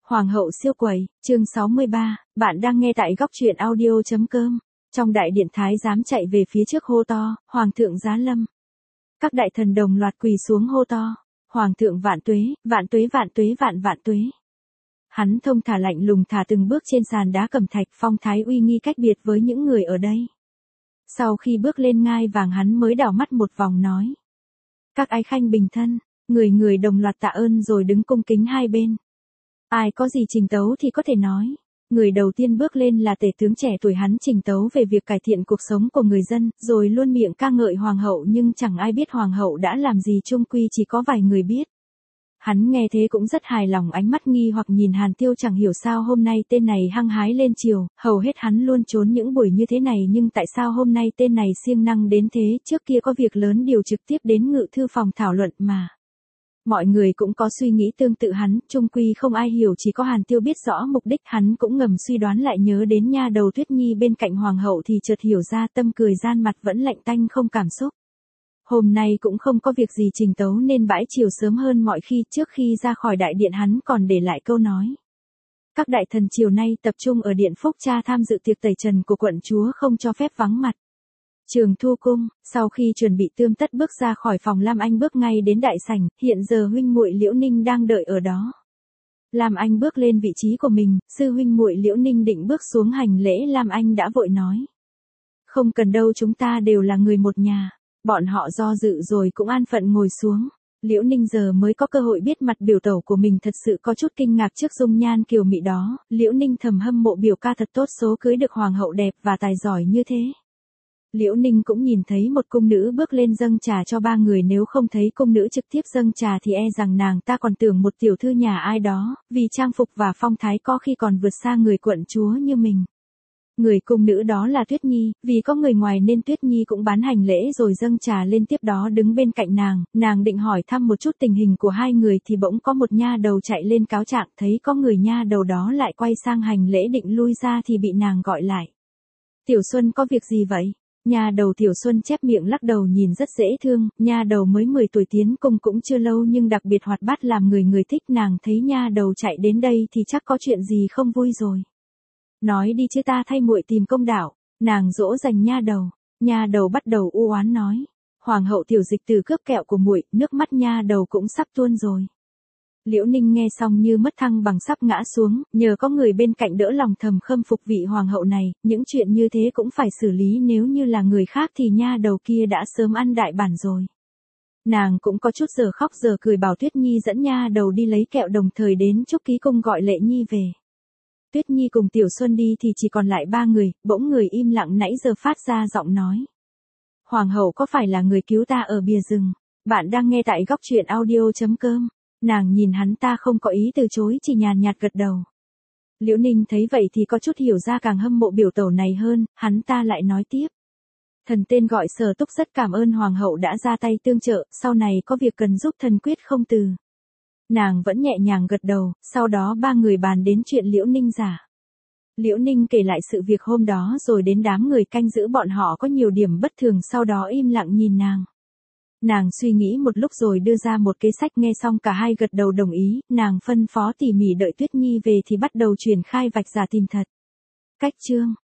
Hoàng hậu siêu quẩy, chương 63, bạn đang nghe tại góc truyện audio.com. Trong đại điện thái giám chạy về phía trước hô to, Hoàng thượng giá lâm. Các đại thần đồng loạt quỳ xuống hô to, Hoàng thượng vạn tuế, vạn tuế vạn tuế vạn vạn tuế. Hắn thông thả lạnh lùng thả từng bước trên sàn đá cẩm thạch, phong thái uy nghi cách biệt với những người ở đây. Sau khi bước lên ngai vàng hắn mới đảo mắt một vòng nói. Các ái khanh bình thân, người người đồng loạt tạ ơn rồi đứng cung kính hai bên. Ai có gì trình tấu thì có thể nói. Người đầu tiên bước lên là tể tướng trẻ tuổi, hắn trình tấu về việc cải thiện cuộc sống của người dân, rồi luôn miệng ca ngợi hoàng hậu nhưng chẳng ai biết hoàng hậu đã làm gì, chung quy chỉ có vài người biết. Hắn nghe thế cũng rất hài lòng, ánh mắt nghi hoặc nhìn Hàn Tiêu, chẳng hiểu sao hôm nay tên này hăng hái lên chiều, hầu hết hắn luôn trốn những buổi như thế này nhưng tại sao hôm nay tên này siêng năng đến thế, trước kia có việc lớn điều trực tiếp đến ngự thư phòng thảo luận mà. Mọi người cũng có suy nghĩ tương tự hắn, chung quy không ai hiểu, chỉ có Hàn Tiêu biết rõ mục đích. Hắn cũng ngầm suy đoán, lại nhớ đến nha đầu Tuyết Nhi bên cạnh hoàng hậu thì chợt hiểu ra, tâm cười gian, mặt vẫn lạnh tanh không cảm xúc. Hôm nay cũng không có việc gì trình tấu nên bãi chiều sớm hơn mọi khi. Trước khi ra khỏi đại điện hắn còn để lại câu nói. Các đại thần chiều nay tập trung ở điện Phúc Cha tham dự tiệc tẩy trần của quận chúa, không cho phép vắng mặt. Trường Thu Cung, sau khi chuẩn bị tươm tất bước ra khỏi phòng, Lam Anh bước ngay đến đại sảnh, hiện giờ huynh muội Liễu Ninh đang đợi ở đó. Lam Anh bước lên vị trí của mình, sư huynh muội Liễu Ninh định bước xuống hành lễ, Lam Anh đã vội nói. Không cần đâu, chúng ta đều là người một nhà. Bọn họ do dự rồi cũng an phận ngồi xuống. Liễu Ninh giờ mới có cơ hội biết mặt biểu tẩu của mình, thật sự có chút kinh ngạc trước dung nhan kiều mị đó. Liễu Ninh thầm hâm mộ biểu ca thật tốt số, cưới được hoàng hậu đẹp và tài giỏi như thế. Liễu Ninh cũng nhìn thấy một cung nữ bước lên dâng trà cho ba người, nếu không thấy cung nữ trực tiếp dâng trà thì e rằng nàng ta còn tưởng một tiểu thư nhà ai đó, vì trang phục và phong thái có khi còn vượt xa người quận chúa như mình. Người cung nữ đó là Tuyết Nhi, vì có người ngoài nên Tuyết Nhi cũng bán hành lễ rồi dâng trà lên, tiếp đó đứng bên cạnh nàng định hỏi thăm một chút tình hình của hai người thì bỗng có một nha đầu chạy lên cáo trạng, thấy có người, nha đầu đó lại quay sang hành lễ định lui ra thì bị nàng gọi lại. Tiểu Xuân có việc gì vậy? Nha đầu Tiểu Xuân chép miệng lắc đầu, nhìn rất dễ thương, nha đầu mới 10 tuổi, tiến cung cũng chưa lâu nhưng đặc biệt hoạt bát, làm người thích. Nàng thấy nha đầu chạy đến đây thì chắc có chuyện gì không vui rồi. Nói đi chứ, ta thay muội tìm công đạo. Nàng dỗ dành nha đầu. Nha đầu bắt đầu u oán nói. Hoàng hậu Tiểu Dịch từ cướp kẹo của muội, nước mắt nha đầu cũng sắp tuôn rồi. Liễu Ninh nghe xong như mất thăng bằng, sắp ngã xuống, nhờ có người bên cạnh đỡ lòng thầm khâm phục vị hoàng hậu này, những chuyện như thế cũng phải xử lý, nếu như là người khác thì nha đầu kia đã sớm ăn đại bản rồi. Nàng cũng có chút giờ khóc giờ cười, bảo Tuyết Nhi dẫn nha đầu đi lấy kẹo, đồng thời đến Trúc Ký Cung gọi Lệ Nhi về. Tuyết Nhi cùng Tiểu Xuân đi thì chỉ còn lại ba người, bỗng người im lặng nãy giờ phát ra giọng nói. Hoàng hậu có phải là người cứu ta ở bìa rừng? Bạn đang nghe tại góc truyện audio.com. Nàng nhìn hắn ta không có ý từ chối, chỉ nhàn nhạt gật đầu. Liễu Ninh thấy vậy thì có chút hiểu ra, càng hâm mộ biểu tẩu này hơn, hắn ta lại nói tiếp. Thần tên gọi Sở Túc rất cảm ơn hoàng hậu đã ra tay tương trợ, sau này có việc cần giúp thần quyết không từ. Nàng vẫn nhẹ nhàng gật đầu, sau đó ba người bàn đến chuyện Liễu Ninh giả. Liễu Ninh kể lại sự việc hôm đó rồi đến đám người canh giữ bọn họ có nhiều điểm bất thường, sau đó im lặng nhìn nàng. Nàng suy nghĩ một lúc rồi đưa ra một kế sách, nghe xong cả hai gật đầu đồng ý, nàng phân phó tỉ mỉ đợi Tuyết Nhi về thì bắt đầu triển khai vạch giả tìm thật. Cách chương